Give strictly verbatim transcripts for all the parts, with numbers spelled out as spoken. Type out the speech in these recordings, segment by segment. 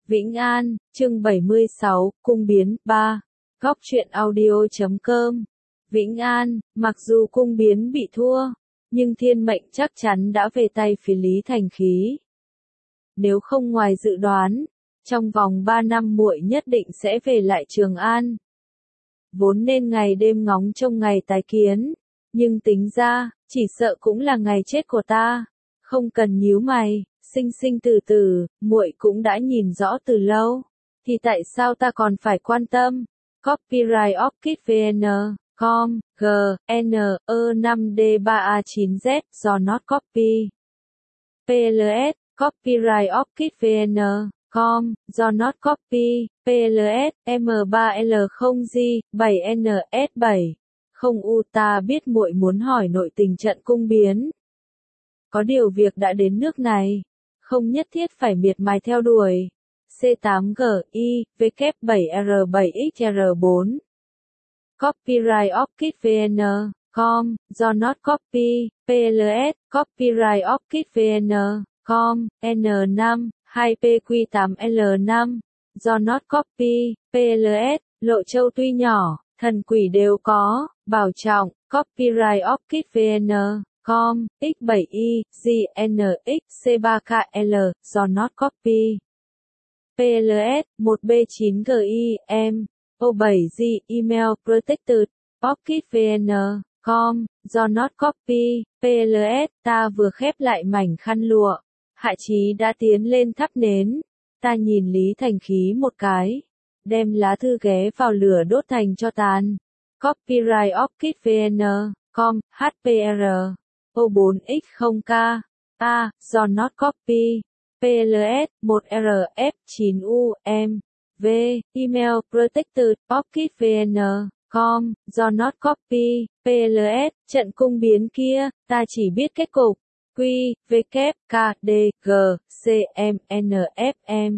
Vĩnh An, chương bảy mươi sáu, Cung Biến, ba. Góc truyện audio chấm com. Vĩnh An, mặc dù Cung Biến bị thua, nhưng thiên mệnh chắc chắn đã về tay phía Lý Thành Khí. Nếu không ngoài dự đoán, trong vòng ba năm muội nhất định sẽ về lại Trường An. Vốn nên ngày đêm ngóng trông ngày tái kiến, nhưng tính ra, chỉ sợ cũng là ngày chết của ta. Không cần nhíu mày, sinh sinh từ từ, muội cũng đã nhìn rõ từ lâu, thì tại sao ta còn phải quan tâm? Copyright Orchid vê en com, G, N, E năm D ba A chín Z, do not copy. pê lờ ét, Copyright Orchid vê en com, do not copy, pê lờ ét, M ba L không G, bảy N S bảy. Không u ta biết muội muốn hỏi nội tình trận Cung Biến. Có điều việc đã đến nước này, không nhất thiết phải miệt mài theo đuổi. C tám G I, W bảy R bảy X R bốn. Copyright Orchid vê en com, do not copy, pê lờ ét, Copyright Orchid vê en com, N năm, hai P Q tám L năm, do not copy, pê lờ ét, Lộ Châu tuy nhỏ, thần quỷ đều có, bảo trọng, Copyright Orchid vê en com, X bảy I, G N X C ba K L, do not copy. pê lờ ét, một B chín G I M, O bảy G, email protected, orchid vê en com, do not copy, pê lờ ét, ta vừa khép lại mảnh khăn lụa. Hạ Chí đã tiến lên thắp nến. Ta nhìn Lý Thành Khí một cái, đem lá thư ghé vào lửa đốt thành cho tàn. Copyright Orchid vê en com, H P R, O bốn X không K, A, do not copy, pê lờ ét, một R F chín U M, V, email protected, orchid vê en com, do not copy, pê lờ ét, trận Cung Biến kia, ta chỉ biết kết cục. Q, W, K, D, G, C, M, N, F, M.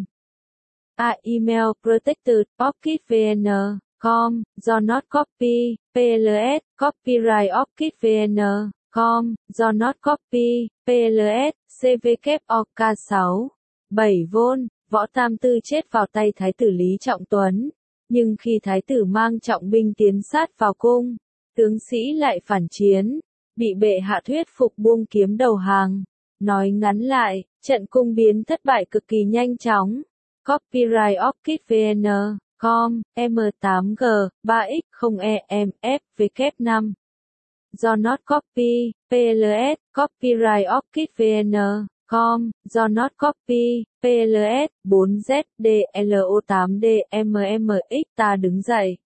A, email protected, orchid vê en com, do not copy, pê lờ ét, copyright orchid vê en com, do not copy, pê lờ ét, C W O K sáu, bảy vôn, Võ Tam Tư chết vào tay Thái tử Lý Trọng Tuấn. Nhưng khi Thái tử mang trọng binh tiến sát vào cung, tướng sĩ lại phản chiến, bị bệ hạ thuyết phục buông kiếm đầu hàng. Nói ngắn lại, trận Cung Biến thất bại cực kỳ nhanh chóng. Copyright Orchid vê en com, M tám G, ba X không E M F, W năm. Do not copy, pê lờ ét, Copyright Orchid vê en com, do not copy, pê lờ ét, bốn Z, D, L O tám D, M M X. Ta đứng dậy,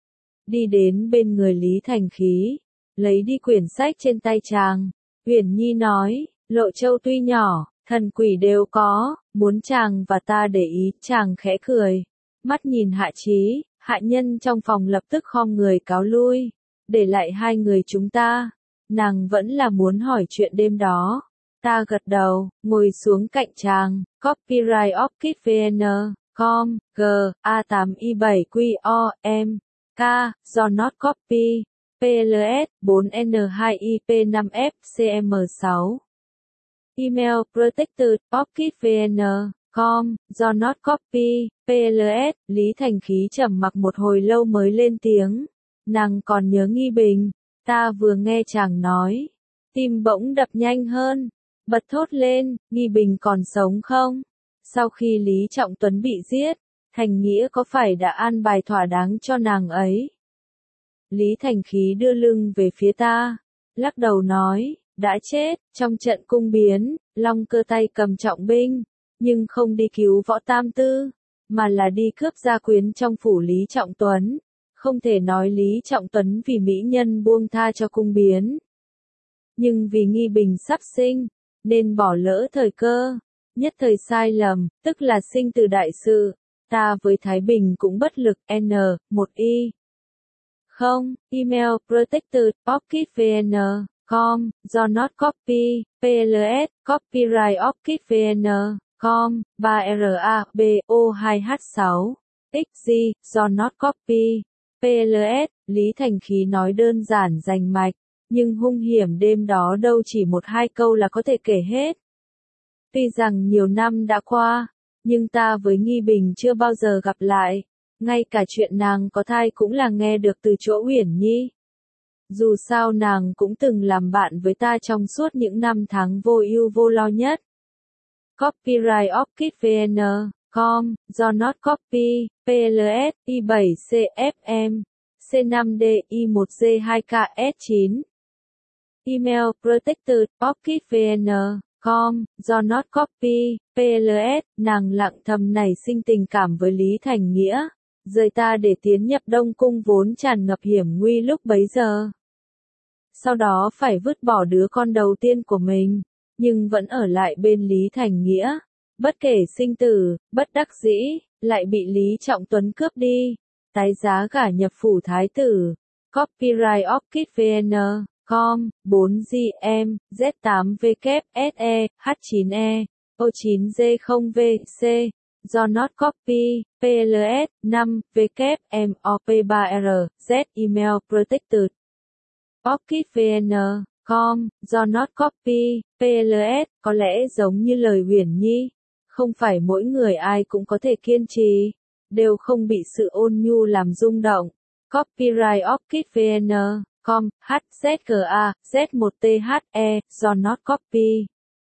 đi đến bên người Lý Thành Khí, lấy đi quyển sách trên tay chàng. Uyển Nhi nói, Lộ Châu tuy nhỏ, thần quỷ đều có, muốn chàng và ta để ý. Chàng khẽ cười, mắt nhìn Hạ Chí, hạ nhân trong phòng lập tức khom người cáo lui, để lại hai người chúng ta. Nàng vẫn là muốn hỏi chuyện đêm đó. Ta gật đầu, ngồi xuống cạnh chàng. Copyright Orchid vê en com, G, A tám I bảy Q O M, K, do not copy, pê lờ ét, bốn N hai I P năm F C M sáu. Email protected, orchid vê en com, do not copy, pê lờ ét. Lý Thành Khí trầm mặc một hồi lâu mới lên tiếng. Nàng còn nhớ Nghi Bình. Ta vừa nghe chàng nói, tim bỗng đập nhanh hơn, bật thốt lên, Nghi Bình còn sống không? Sau khi Lý Trọng Tuấn bị giết, Thành Nghĩa có phải đã an bài thỏa đáng cho nàng ấy? Lý Thành Khí đưa lưng về phía ta, lắc đầu nói, đã chết, trong trận Cung Biến. Long Cơ tay cầm trọng binh, nhưng không đi cứu Võ Tam Tư, mà là đi cướp gia quyến trong phủ Lý Trọng Tuấn. Không thể nói Lý Trọng Tuấn vì mỹ nhân buông tha cho Cung Biến, nhưng vì Nghi Bình sắp sinh, nên bỏ lỡ thời cơ, nhất thời sai lầm, tức là sinh từ đại sự. Ta với Thái Bình cũng bất lực. N, một I. Không, email protected, orchid vê en com, do not copy, pê lờ ét, Copyright Orchid vê en com, ba R A B O hai H sáu, X G, do not copy, pê lờ ét. Lý Thành Khí nói đơn giản rành mạch, nhưng hung hiểm đêm đó đâu chỉ một hai câu là có thể kể hết. Tuy rằng nhiều năm đã qua, Nhưng ta với Nghi Bình chưa bao giờ gặp lại. Ngay cả chuyện nàng có thai cũng là nghe được từ chỗ Uyển Nhi. Dù sao nàng cũng từng làm bạn với ta trong suốt những năm tháng vô ưu vô lo nhất. Copyright Orchid vê en com, do not copy, pê lờ ét, i bảy xê ép em, xê năm đê, i một giê hai ca ét chín. Email protected, orchid vê en com, do not copy, pê lờ ét, nàng lặng thầm nảy sinh tình cảm với Lý Thành Nghĩa, rời ta để tiến nhập Đông Cung vốn tràn ngập hiểm nguy lúc bấy giờ. Sau đó phải vứt bỏ đứa con đầu tiên của mình, nhưng vẫn ở lại bên Lý Thành Nghĩa. Bất kể sinh tử, bất đắc dĩ, lại bị Lý Trọng Tuấn cướp đi. Tái giá gả nhập phủ thái tử. Copyright Orchid vê en com, bốn G M, Z tám W S E, H chín E, O chín G không V C. Do not copy, pê lờ ét, năm, W M O P ba R, Z email protected. Orchid vê en com, do not copy, pê lờ ét, có lẽ giống như lời Uyển Nhi. Không phải mỗi người ai cũng có thể kiên trì, đều không bị sự ôn nhu làm rung động. Copyright Orchid vê en com, hát zét giê a, Z một T H E, do not copy.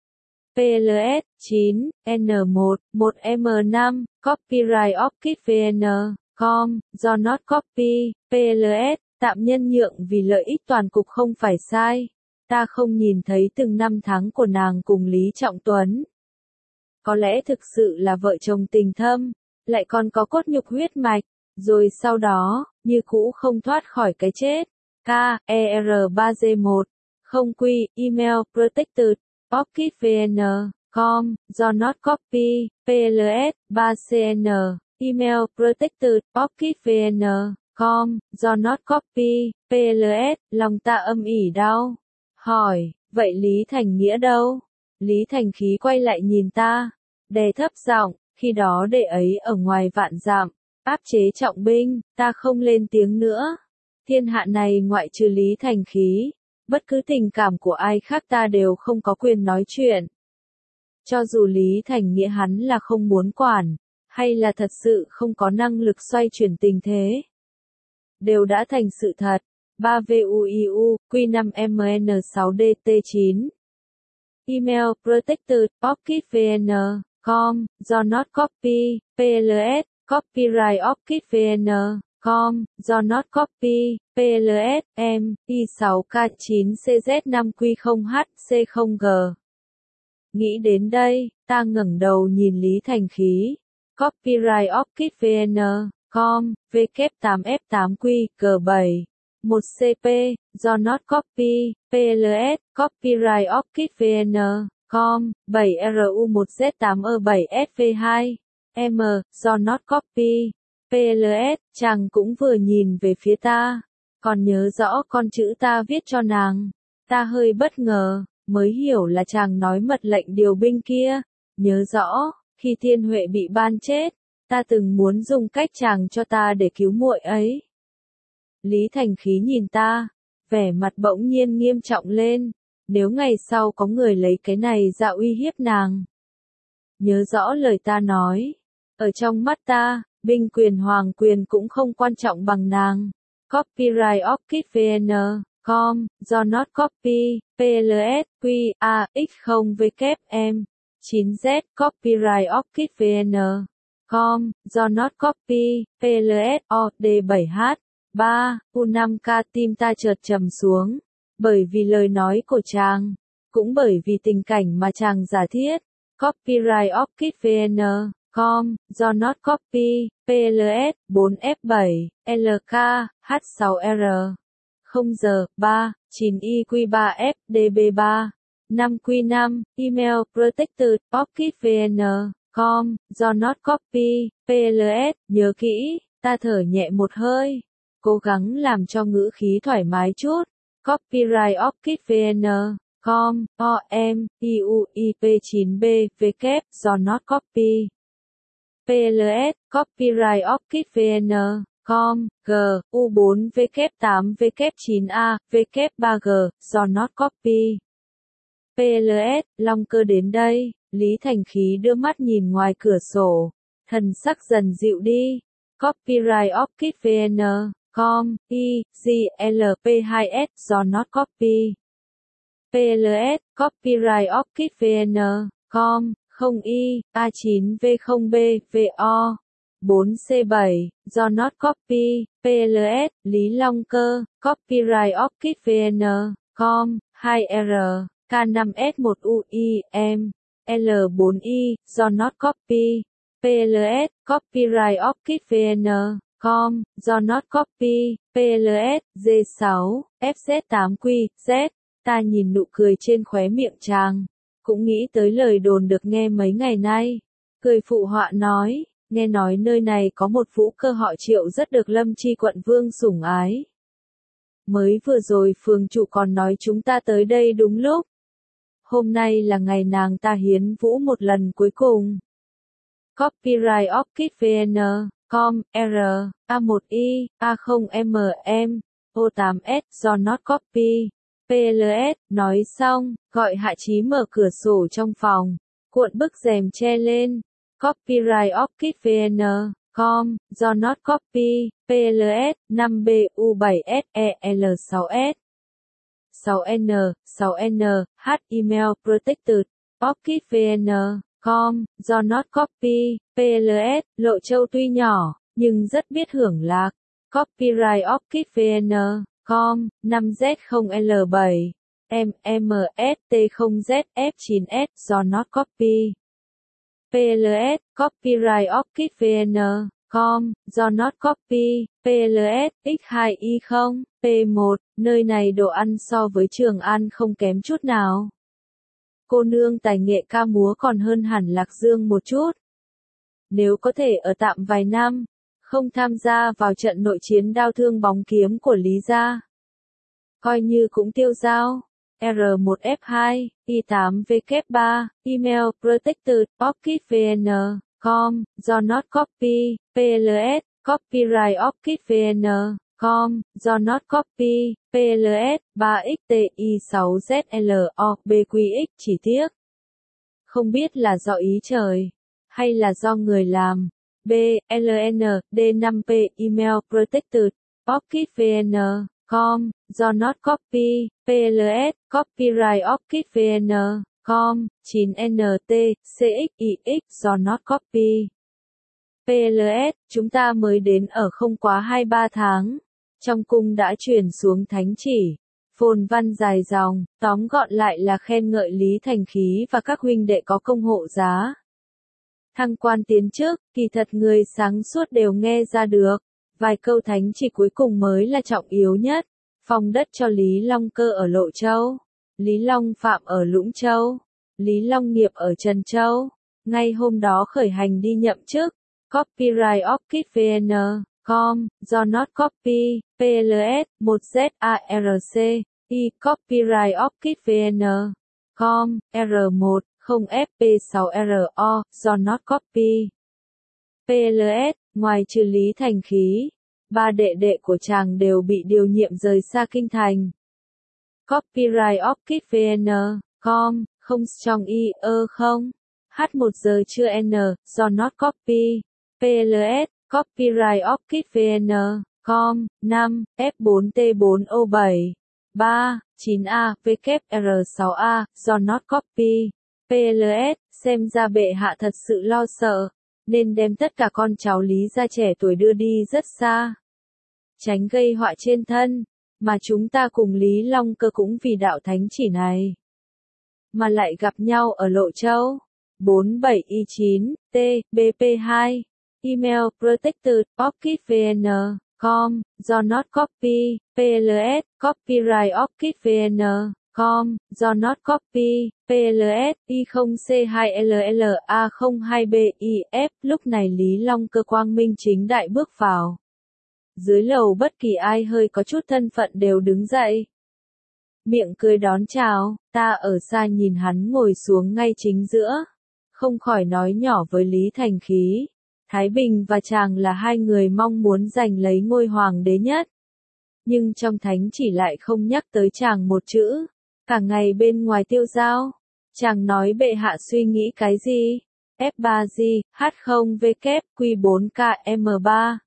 pê lờ ét, chín, N một, một M năm, Copyright Orchid vê en com, do not copy, pê lờ ét, tạm nhân nhượng vì lợi ích toàn cục không phải sai. Ta không nhìn thấy từng năm tháng của nàng cùng Lý Trọng Tuấn. Có lẽ thực sự là vợ chồng tình thâm, lại còn có cốt nhục huyết mạch, rồi sau đó, như cũ không thoát khỏi cái chết. K, E R ba G một, không quy, email, protected, orchid vê en com, do not copy, pê lờ ét, ba C N, email, protected, orchid vê en com, do not copy, pê lờ ét, lòng ta âm ỉ đau. Hỏi, vậy Lý Thành Nghĩa đâu? Lý Thành Khí quay lại nhìn ta, đè thấp giọng, khi đó đệ ấy ở ngoài vạn dặm, áp chế trọng binh, ta không lên tiếng nữa. Thiên hạ này ngoại trừ Lý Thành Khí, bất cứ tình cảm của ai khác ta đều không có quyền nói chuyện. Cho dù Lý Thành Nghĩa hắn là không muốn quản, hay là thật sự không có năng lực xoay chuyển tình thế, đều đã thành sự thật. ba V U I U, Q năm M N sáu D T chín. Email, protected, orchid vê en com, do not copy, pê lờ ét, copyright orchid vê en com, do not copy, pê lờ ét, M, I sáu K chín C Z năm Q không H C không G. Nghĩ đến đây, ta ngẩng đầu nhìn Lý Thành Khí. Copyright orchid vê en com, W tám F tám Q, G bảy. một C P, do not copy, pê lờ ét, copyright orchid vê en com, bảy R U một Z tám E bảy S V hai. M, do not copy, pê lờ ét, chàng cũng vừa nhìn về phía ta, còn nhớ rõ con chữ ta viết cho nàng. Ta hơi bất ngờ, mới hiểu là chàng nói mật lệnh điều binh kia. Nhớ rõ, khi Thiên Huệ bị ban chết, ta từng muốn dùng cách chàng cho ta để cứu muội ấy. Lý Thành Khí nhìn ta, vẻ mặt bỗng nhiên nghiêm trọng lên. Nếu ngày sau có người lấy cái này ra uy hiếp nàng. Nhớ rõ lời ta nói. Ở trong mắt ta, binh quyền hoàng quyền cũng không quan trọng bằng nàng. Copyright orchid vê en com, do not copy, pê lờ ét, Q, A, X không W M, chín Z, copyright orchid vê en com, do not copy, pê lờ ét, O, D bảy H, ba, U năm K. Tim ta chợt trầm xuống, bởi vì lời nói của chàng, cũng bởi vì tình cảnh mà chàng giả thiết. Copyright orchid vê en com, do not copy, pê lờ ét, bốn F bảy, L K, H sáu R, không giờ, ba, chín I Q ba F, D B ba, năm Q năm, email, protected, orchid vê en com, do not copy, pê lờ ét, nhớ kỹ, ta thở nhẹ một hơi, cố gắng làm cho ngữ khí thoải mái chút. Copyright orchid vê en com, O M, I U I P chín B, W, do not copy. pê lờ ét, copyright orchid vê en com, G, U bốn W tám W chín A, W ba G, do not copy. pê lờ ét, Long Cơ đến đây, Lý Thành Khí đưa mắt nhìn ngoài cửa sổ, thần sắc dần dịu đi. Copyright Orchid vê en com, I, G, L, P hai S, do not copy. pê lờ ét, Copyright Orchid vê en com, không I, A chín V không B, vê o, bốn C bảy, do not copy, pê lờ ét, Lý Long Cơ, Copyright Orchid vê en com, hai R, K năm S một U I, M, L bốn I, do not copy, pê lờ ét, Copyright Orchid vê en com, do not copy, pê lờ ét, G sáu, F Z tám Q, Z. Ta nhìn nụ cười trên khóe miệng chàng, cũng nghĩ tới lời đồn được nghe mấy ngày nay. Cười phụ họa nói, nghe nói nơi này có một vũ cơ họ Triệu rất được Lâm Chi quận vương sủng ái. Mới vừa rồi phường chủ còn nói chúng ta tới đây đúng lúc. Hôm nay là ngày nàng ta hiến vũ một lần cuối cùng. Copyright Orchid vê en com, R, A một I, A không M M, O tám S, do not copy. pê lờ ét, nói xong, gọi Hạ Chí mở cửa sổ trong phòng, cuộn bức rèm che lên. Copyright Orchid vê en com, do not copy, pê lờ ét, năm B U bảy S E L sáu S. sáu N, sáu N, H email protected, Orchid vê en com, do not copy, pê lờ ét, Lộ Châu tuy nhỏ, nhưng rất biết hưởng lạc. Copyright Orchid vê en com, năm Z không L bảy, M M S T không Z F chín S, do not copy. pê lờ ét, Copyright Orchid vê en com, do not copy, pê lờ ét, X hai Y không, P một, nơi này đồ ăn so với Trường An không kém chút nào. Cô nương tài nghệ ca múa còn hơn hẳn Lạc Dương một chút. Nếu có thể ở tạm vài năm, không tham gia vào trận nội chiến đao thương bóng kiếm của Lý gia, coi như cũng tiêu dao. R một F hai, I tám W ba, email protected, Orchid vê en com, do not copy, pê lờ ét, Copyright Orchid vê en com, do not copy, pê lờ ét, ba X T I sáu Z L O B Q X. Chỉ tiếc, không biết là do ý trời, hay là do người làm. B, L N, D năm P, email protected, Orchid vê en com, do not copy, pê lờ ét, Copyright Orchid vê en com, chín N T, C X I X, do not copy. pê lờ ét, chúng ta mới đến ở không quá hai ba tháng. Trong cung đã chuyển xuống thánh chỉ. Phồn văn dài dòng, tóm gọn lại là khen ngợi Lý Thành Khí và các huynh đệ có công hộ giá. Thăng quan tiến chức, kỳ thật người sáng suốt đều nghe ra được. Vài câu thánh chỉ cuối cùng mới là trọng yếu nhất. Phong đất cho Lý Long Cơ ở Lộ Châu, Lý Long Phạm ở Lũng Châu, Lý Long Nghiệp ở Trần Châu. Ngay hôm đó khởi hành đi nhậm chức. Copyright Orchid vê en com, do not copy, pê lờ ét, một Z A R C, I, Copyright Orchid vê en com, R một, không F P sáu R O, do not copy. pê lờ ét, ngoài trừ Lý Thành Khí, ba đệ đệ của chàng đều bị điều nhiệm rời xa kinh thành. Copyright Orchid vê en com, không Strong I E không, H một giờ trưa N, do not copy, pê lờ ét, Copyright Orchid vê en com, năm, F bốn T bốn O bảy, ba, chín A, W R sáu A, do not copy, pê lờ ét, xem ra bệ hạ thật sự lo sợ, nên đem tất cả con cháu Lý gia trẻ tuổi đưa đi rất xa. Tránh gây họa trên thân, mà chúng ta cùng Lý Long Cơ cũng vì đạo thánh chỉ này. Mà lại gặp nhau ở Lộ Châu. bốn bảy I chín, T, B P hai. Email protected, Orchid vê en com, do not copy, pê lờ ét, Copyright Orchid vê en com, do not copy, pê lờ ét, I không C hai L L A không hai B I F. Lúc này Lý Long Cơ quang minh chính đại bước vào. Dưới lầu bất kỳ ai hơi có chút thân phận đều đứng dậy. Miệng cười đón chào, ta ở xa nhìn hắn ngồi xuống ngay chính giữa. Không khỏi nói nhỏ với Lý Thành Khí. Thái Bình và chàng là hai người mong muốn giành lấy ngôi hoàng đế nhất. Nhưng trong thánh chỉ lại không nhắc tới chàng một chữ. Cả ngày bên ngoài tiêu dao. Chàng nói bệ hạ suy nghĩ cái gì? F ba G, H không W, Q bốn K M ba.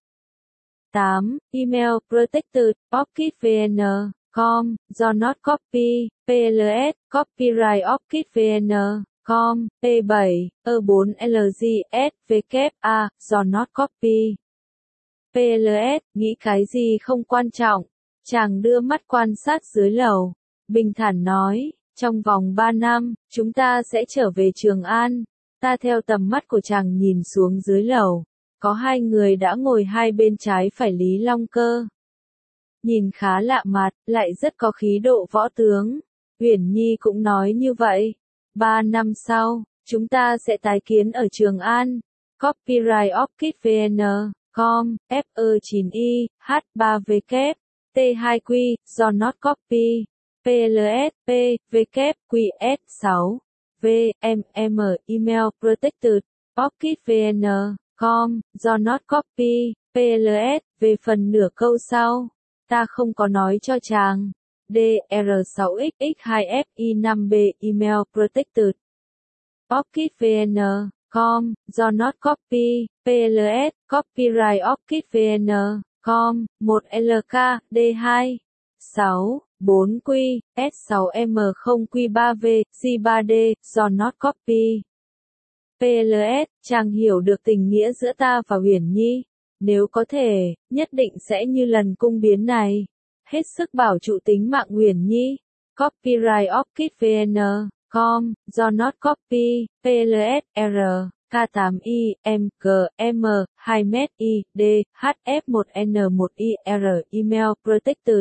tám. Email protected, OrchidVN, com, do not copy, P L S, copyright OrchidVN, com, P bảy, E bốn L G S, W, A, do not copy. P L S, nghĩ cái gì không quan trọng. Chàng đưa mắt quan sát dưới lầu. Bình thản nói, trong vòng ba năm, chúng ta sẽ trở về Trường An. Ta theo tầm mắt của chàng nhìn xuống dưới lầu. Có hai người đã ngồi hai bên trái phải Lý Long Cơ. Nhìn khá lạ mặt, lại rất có khí độ võ tướng. Uyển Nhi cũng nói như vậy. Ba năm sau, chúng ta sẽ tái kiến ở Trường An. Copyright OrchidVN, com, F E chín I, H ba W, T hai Q, do not copy. P L S, P, W, Q S sáu, V, M, M, email protected, OrchidVN, com, do not copy, P L S, về phần nửa câu sau, ta không có nói cho chàng. D, R sáu X X hai F I năm B, email protected, OrchidVN, com, do not copy, P L S, copyright OrchidVN, com, một L K, D hai, sáu, bốn Q, S sáu M không Q ba V, G ba D, do not copy. P L S, chàng hiểu được tình nghĩa giữa ta và Uyển Nhi. Nếu có thể, nhất định sẽ như lần cung biến này. Hết sức bảo trụ tính mạng Uyển Nhi. Copyright OrchidVN, com, do not copy, P L S, R, K tám I, M, G, M, hai M I, D, H F một N một I, R, email protected.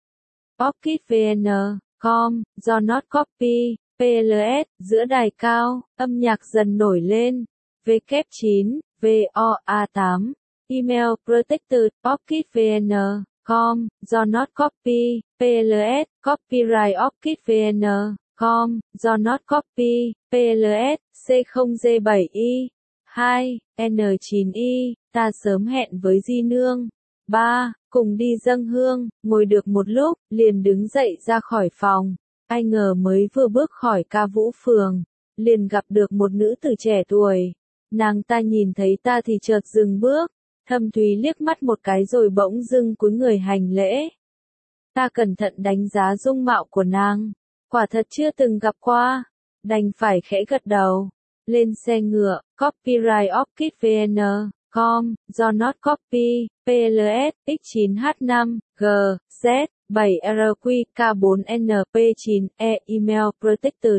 OrchidVN, com, do not copy, P L S, giữa đài cao, âm nhạc dần nổi lên. W chín, V O A tám, email protected, OrchidVN, com, do not copy, P L S, copyright OrchidVN, com, do not copy, P L S, C không G bảy I, hai, N chín I, ta sớm hẹn với Di Nương. ba. Cùng đi dâng hương, ngồi được một lúc, liền đứng dậy ra khỏi phòng. Ai ngờ mới vừa bước khỏi Ca Vũ Phường, liền gặp được một nữ tử trẻ tuổi. Nàng ta nhìn thấy ta thì chợt dừng bước, thâm thúy liếc mắt một cái rồi bỗng dưng cúi người hành lễ. Ta cẩn thận đánh giá dung mạo của nàng, quả thật chưa từng gặp qua, đành phải khẽ gật đầu. Lên xe ngựa, copyright OrchidVN, com, do not copy, P L S, X chín H năm, G, Z, bảy R Q, K bốn N P chín E, email protected.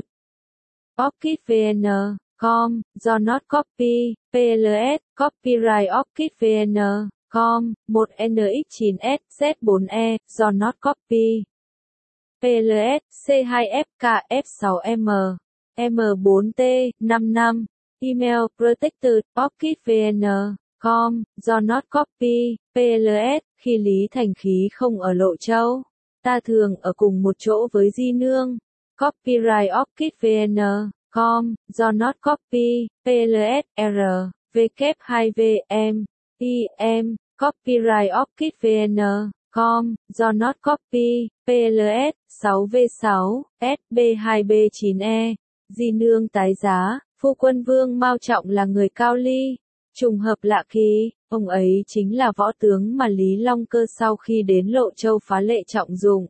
OrchidVN, com, do not copy, P L S, copyright OrchidVN, com, một N X chín S Z bốn E, do not copy. P L S, C hai F K F sáu M, M bốn T, năm năm, email protected, OrchidVN, com, do not copy, P L S, khi Lý Thành Khí không ở Lộ Châu, ta thường ở cùng một chỗ với Di Nương. Copyright OrchidVN, com, do not copy, P L S, R, W hai V M, I M, copyright OrchidVN, com, do not copy, P L S, sáu V sáu, S B hai B chín E, Di Nương tái giá, phu quân Vương Mao Trọng là người Cao Ly. Trùng hợp lạ kỳ, ông ấy chính là võ tướng mà Lý Long Cơ sau khi đến Lộ Châu phá lệ trọng dụng.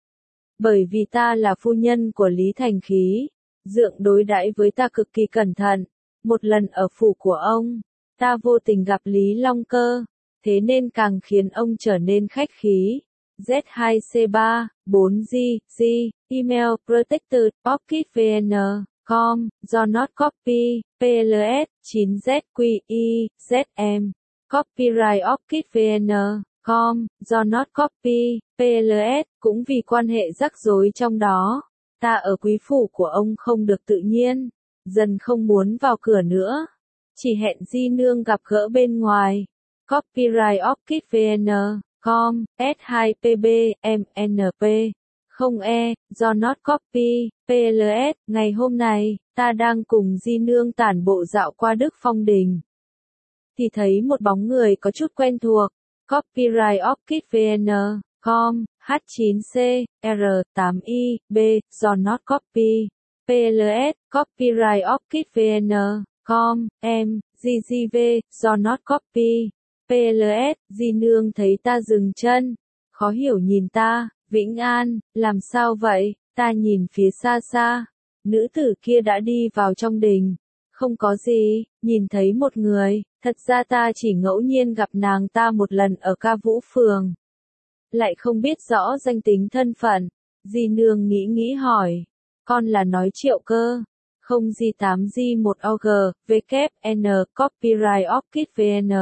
Bởi vì ta là phu nhân của Lý Thành Khí, Dượng đối đãi với ta cực kỳ cẩn thận. Một lần ở phủ của ông, ta vô tình gặp Lý Long Cơ, thế nên càng khiến ông trở nên khách khí. Z hai C ba, bốn G, G, email protected, OrchidVN, com, do not copy, P L S, chín Z Q I, Z M, copyright OrchidVN, com, do not copy, P L S, cũng vì quan hệ rắc rối trong đó. Ta ở quý phủ của ông không được tự nhiên, dần không muốn vào cửa nữa. Chỉ hẹn Di Nương gặp gỡ bên ngoài. Copyright OrchidVN, com, S hai P B, M N P, không E, do not copy, P L S, ngày hôm nay, ta đang cùng Di Nương tản bộ dạo qua Đức Phong Đình. Thì thấy một bóng người có chút quen thuộc. Copyright OrchidVN, com, H chín C, R tám I, B, do not copy. pê lờ ét, copyright orchid vê en, com, em, giê giê vê, do not copy, pê lờ ét, Di Nương thấy ta dừng chân, khó hiểu nhìn ta, Vĩnh An, làm sao vậy, ta nhìn phía xa xa, nữ tử kia đã đi vào trong đình, không có gì, nhìn thấy một người, thật ra ta chỉ ngẫu nhiên gặp nàng ta một lần ở ca vũ phường. Lại không biết rõ danh tính thân phận, Di Nương nghĩ nghĩ hỏi, con là nói Triệu cơ, không G tám G một O G, W N, copyright orchid vê en.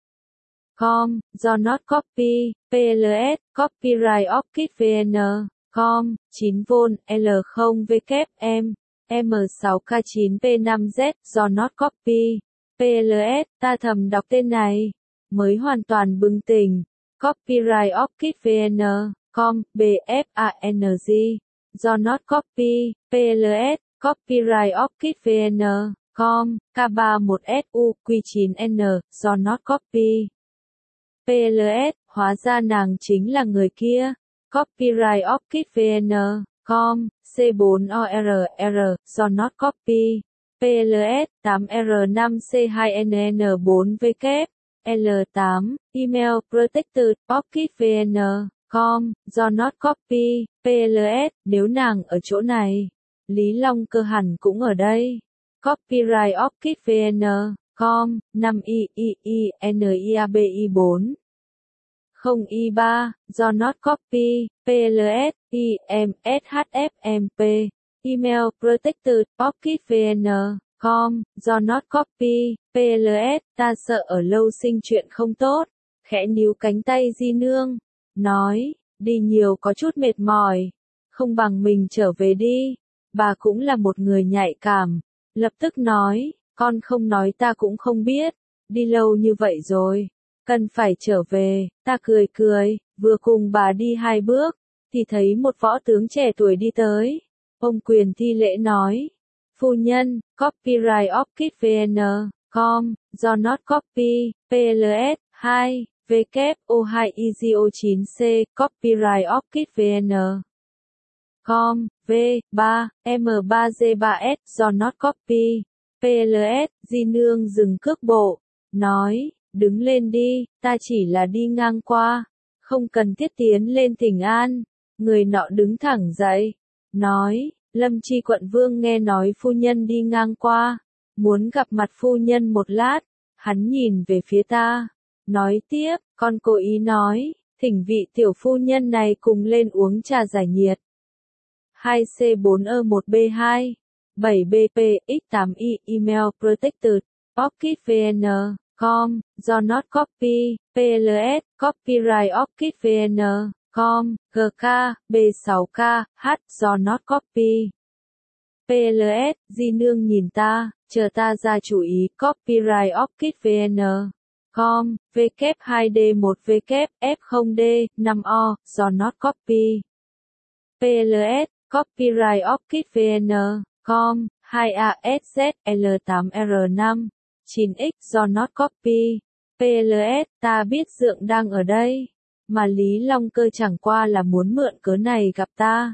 Com, do not copy, pê lờ ét, copyright orchid vê en, com, chín vôn, L không W M, M sáu K chín P năm Z, do not copy, pê lờ ét, ta thầm đọc tên này, mới hoàn toàn bừng tỉnh, copyright orchid vê en, com, B F A N G, do not copy, pê lờ ét, copyright orchid vê en, com, K ba một S U Q chín N, do not copy, pê lờ ét, hóa ra nàng chính là người kia, copyright orchid vê en, com, C bốn O R R, do not copy, pê lờ ét, tám R năm C hai N N bốn W, L tám, email protected, orchid vê en, com, do not copy, pê lờ ét, nếu nàng ở chỗ này, Lý Long Cơ hẳn cũng ở đây, copyright orchid vê en, com, năm I I I N I A B I bốn. không I ba, do not copy, pê lờ ét, I M S H F M P, email protected, orchid vê en, com, do not copy, pê lờ ét, ta sợ ở lâu sinh chuyện không tốt, khẽ níu cánh tay Di Nương, nói, đi nhiều có chút mệt mỏi, không bằng mình trở về đi, bà cũng là một người nhạy cảm, lập tức nói, con không nói ta cũng không biết, đi lâu như vậy rồi. Cần phải trở về, ta cười cười, vừa cùng bà đi hai bước, thì thấy một võ tướng trẻ tuổi đi tới. Ông quyền thi lễ nói, phu nhân, copyright orchid vê en, com, do not copy, pê lờ ét, hai, W O hai I G O chín C, copyright orchid vê en, com, V, ba, M ba G ba S, do not copy, pê lờ ét, Di Nương dừng cước bộ, nói, đứng lên đi, ta chỉ là đi ngang qua, không cần thiết tiến lên thỉnh an. Người nọ đứng thẳng dậy, nói, Lâm Chi quận vương nghe nói phu nhân đi ngang qua, muốn gặp mặt phu nhân một lát, hắn nhìn về phía ta, nói tiếp, con cố ý nói, thỉnh vị tiểu phu nhân này cùng lên uống trà giải nhiệt. hai C bốn E một B hai, bảy B P X tám I, email protected, orchid vê en, com, do not copy, pê lờ ét, copyright orchid vê en, com, G K, B sáu K, H, do not copy, pê lờ ét, Di Nương nhìn ta, chờ ta ra chủ ý, copyright orchid vê en, com, W hai D một W, F không D, năm O, do not copy, pê lờ ét, copyright orchid vê en, com, hai A S Z, L tám R năm, chín X, do not copy, pê lờ ét, ta biết Dượng đang ở đây, mà Lý Long Cơ chẳng qua là muốn mượn cớ này gặp ta.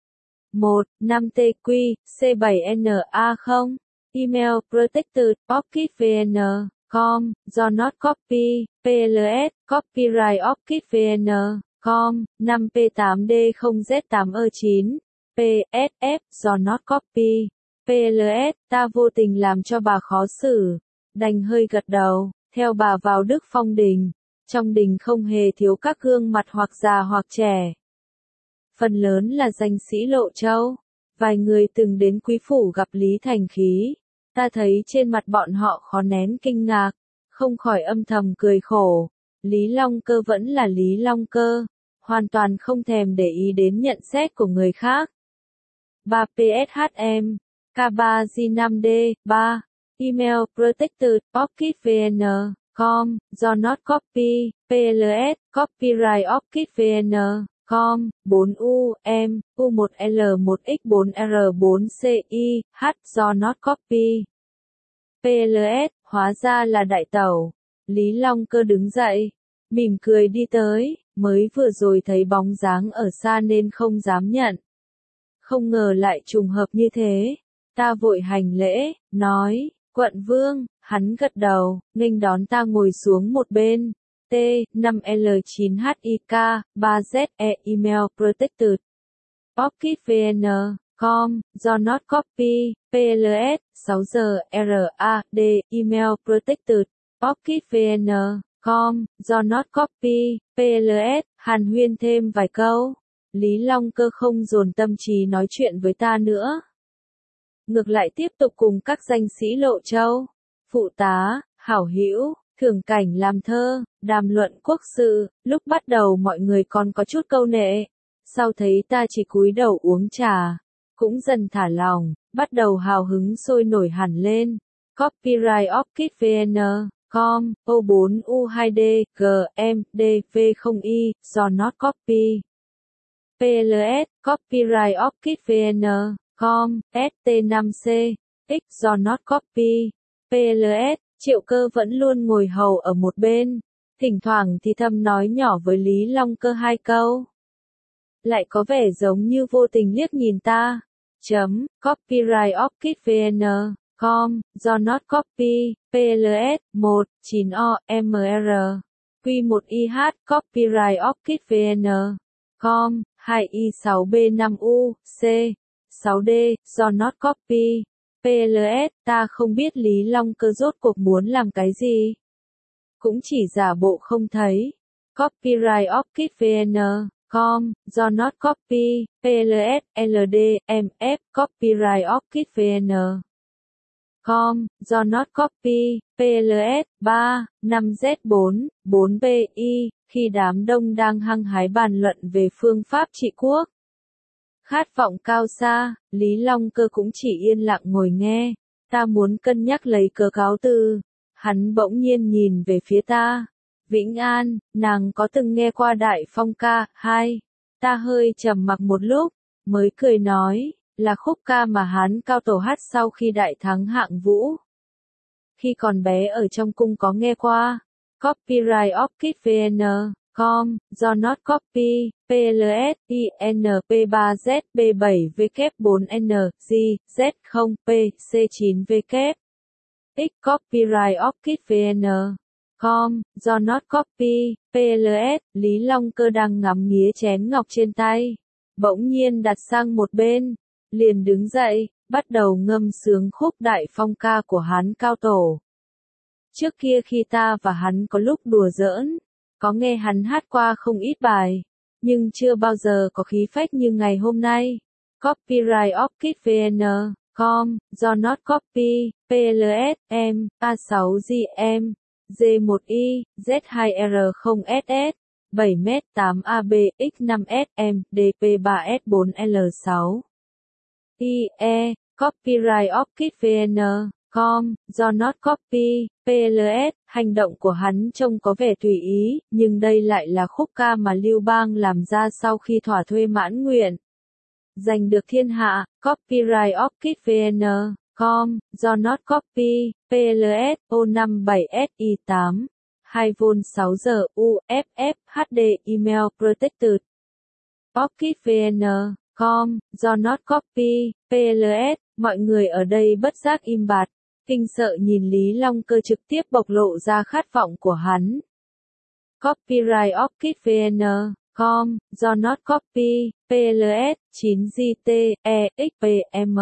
một, năm T Q, C bảy N A không, email protected, orchid vê en, com, do not copy, pê lờ ét, copyright orchid vê en, com, năm P tám D không Z tám E chín, P S F, do not copy, pê lờ ét, ta vô tình làm cho bà khó xử, đành hơi gật đầu, theo bà vào Đức Phong Đình, trong đình không hề thiếu các gương mặt hoặc già hoặc trẻ. Phần lớn là danh sĩ Lộ Châu, vài người từng đến quý phủ gặp Lý Thành Khí, ta thấy trên mặt bọn họ khó nén kinh ngạc, không khỏi âm thầm cười khổ, Lý Long Cơ vẫn là Lý Long Cơ, hoàn toàn không thèm để ý đến nhận xét của người khác. ba P S H M, K ba G năm D, ba, email protected, orchid vê en, com, do not copy, pê lờ ét, copyright orchid vê en, com, bốn U, M, U một L một X bốn R bốn C I, H, do not copy, pê lờ ét, hóa ra là đại tẩu. Lý Long Cơ đứng dậy, mỉm cười đi tới, mới vừa rồi thấy bóng dáng ở xa nên không dám nhận. Không ngờ lại trùng hợp như thế. Ta vội hành lễ, nói, quận vương, hắn gật đầu, nghênh đón ta ngồi xuống một bên. T, năm L chín H I K, ba Z E Email Protected. Pocket vê en com, do not copy, P L S, sáu giờ R A D, Email Protected. Pocket vê en com, do not copy, P L S, hàn huyên thêm vài câu. Lý Long Cơ không dồn tâm trí nói chuyện với ta nữa. Ngược lại tiếp tục cùng các danh sĩ Lộ Châu, phụ tá, hảo hữu, thưởng cảnh làm thơ, đàm luận quốc sự. Lúc bắt đầu mọi người còn có chút câu nệ, sau thấy ta chỉ cúi đầu uống trà, cũng dần thả lòng, bắt đầu hào hứng sôi nổi hẳn lên. Copyright Orchid vê en com, O bốn U hai D, G M D V không I, do not copy. P L S, Copyright Orchid vê en com, S T năm C, X do not copy. P L S, Triệu Cơ vẫn luôn ngồi hầu ở một bên, thỉnh thoảng thì thầm nói nhỏ với Lý Long Cơ hai câu. Lại có vẻ giống như vô tình liếc nhìn ta. Chấm, Copyright Orchid vê en com, do not copy, P L S, một, chín O, M R, Q một I H, Copyright Orchid vê en com, hai I sáu B năm U, C, sáu D, do not copy. P L S, ta không biết Lý Long Cơ rốt cuộc muốn làm cái gì. Cũng chỉ giả bộ không thấy. Copyright Orchid vê en com, do not copy, P L S, L D, M F, Copyright Orchid vê en com, do not copy, P L S, ba, năm Z bốn, bốn B I, khi đám đông đang hăng hái bàn luận về phương pháp trị quốc. Khát vọng cao xa, Lý Long Cơ cũng chỉ yên lặng ngồi nghe. Ta muốn cân nhắc lấy cớ cáo từ. Hắn bỗng nhiên nhìn về phía ta. Vĩnh An, nàng có từng nghe qua Đại Phong ca, hai. Ta hơi trầm mặc một lúc, mới cười nói, là khúc ca mà Hán Cao Tổ hát sau khi đại thắng Hạng Vũ. Khi còn bé ở trong cung có nghe qua. Copyright Orchid vê en com, do not copy, P L S, I N P ba Z B bảy W bốn N, G, Z không P, C chín W. X Copyright Orchid vê en com, do not copy, P L S, Lý Long Cơ đang ngắm nghía chén ngọc trên tay. Bỗng nhiên đặt sang một bên, liền đứng dậy, bắt đầu ngâm sướng khúc Đại Phong ca của Hán Cao Tổ. Trước kia khi ta và hắn có lúc đùa giỡn, có nghe hắn hát qua không ít bài, nhưng chưa bao giờ có khí phách như ngày hôm nay. Copyright Orchid vê en com, do not copy, P L S, M, A sáu G M, G một I, Z hai R không S S, bảy M tám A B X năm S M, D P ba S bốn L sáu. I E, Copyright Orchid vê en com, do not copy, P L S, hành động của hắn trông có vẻ tùy ý, nhưng đây lại là khúc ca mà Lưu Bang làm ra sau khi thỏa thuê mãn nguyện. Giành được thiên hạ, Copyright Orchid vê en com, do not copy, P L S, O năm bảy S I tám, hai vôn sáu giờ U F F H D Email Protected. Orchid vê en com, do not copy, P L S, mọi người ở đây bất giác im bặt, kinh sợ nhìn Lý Long Cơ trực tiếp bộc lộ ra khát vọng của hắn. Copyright Orchid vê en com, do not copy, P L S, chín G T E X P M,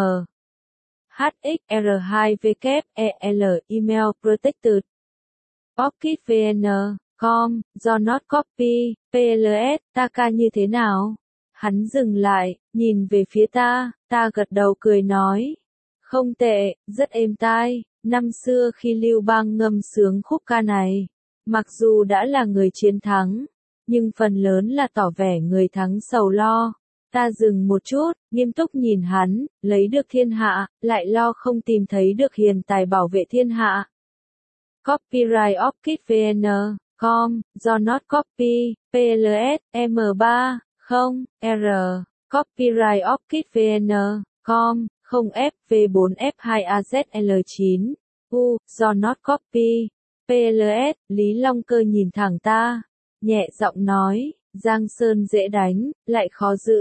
H X R hai W E L Email Protected. Orchid vê en com, do not copy, P L S, ta ca như thế nào? Hắn dừng lại, nhìn về phía ta, ta gật đầu cười nói. Không tệ, rất êm tai, năm xưa khi Lưu Bang ngâm sướng khúc ca này, mặc dù đã là người chiến thắng, nhưng phần lớn là tỏ vẻ người thắng sầu lo. Ta dừng một chút, nghiêm túc nhìn hắn, lấy được thiên hạ, lại lo không tìm thấy được hiền tài bảo vệ thiên hạ. Copyright Orchid vê en com, do not copy, P L S, M ba, không, R, Copyright Orchid vê en com, không F V bốn F hai A Z L chín, U, do not copy, P L S, Lý Long Cơ nhìn thẳng ta, nhẹ giọng nói, Giang Sơn dễ đánh, lại khó giữ,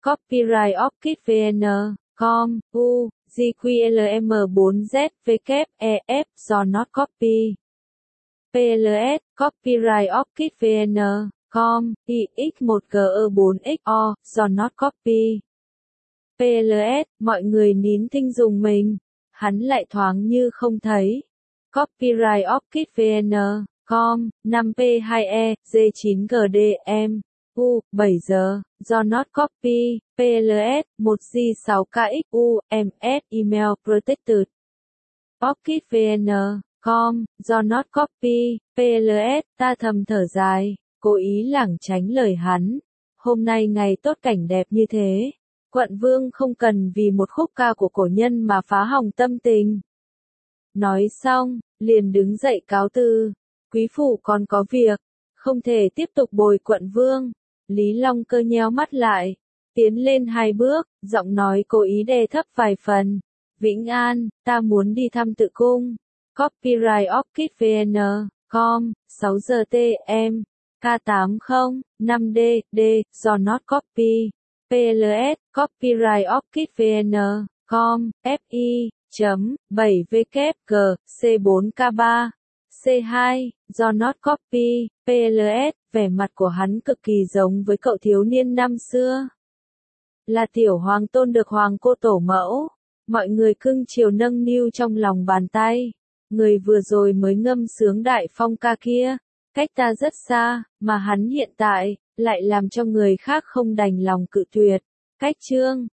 Copyright Orchid vê en com, U, G Q L M bốn Z, W, E, F, do not copy. P L S, Copyright Orchid vê en com, I, X một G E bốn X O, do not copy. P L S, mọi người nín thinh dùng mình. Hắn lại thoáng như không thấy. Copyright Orchid vê en com, năm P hai E, G chín G D M, U, bảy giờ, do not copy, P L S, một G sáu K X U, M S, email protected. Orchid vê en com, do not copy, P L S, ta thầm thở dài, cố ý lảng tránh lời hắn. Hôm nay ngày tốt cảnh đẹp như thế. Quận Vương không cần vì một khúc ca của cổ nhân mà phá hỏng tâm tình. Nói xong, liền đứng dậy cáo từ. Quý phủ còn có việc, không thể tiếp tục bồi Quận Vương. Lý Long Cơ nheo mắt lại, tiến lên hai bước, giọng nói cố ý đè thấp vài phần. Vĩnh An, ta muốn đi thăm tự cung. Copyright Orchid vê en com, sáu giờ T M, K tám không, năm D, D, do not copy. P L S, Copyright Orchid vê en com, F I, chấm, bảy W, G, C bốn K ba, C hai, do not copy, P L S, vẻ mặt của hắn cực kỳ giống với cậu thiếu niên năm xưa. Là tiểu hoàng tôn được hoàng cô tổ mẫu. Mọi người cưng chiều nâng niu trong lòng bàn tay. Người vừa rồi mới ngâm sướng đại phong ca kia, cách ta rất xa, mà hắn hiện tại, lại làm cho người khác không đành lòng cự tuyệt. Cách chương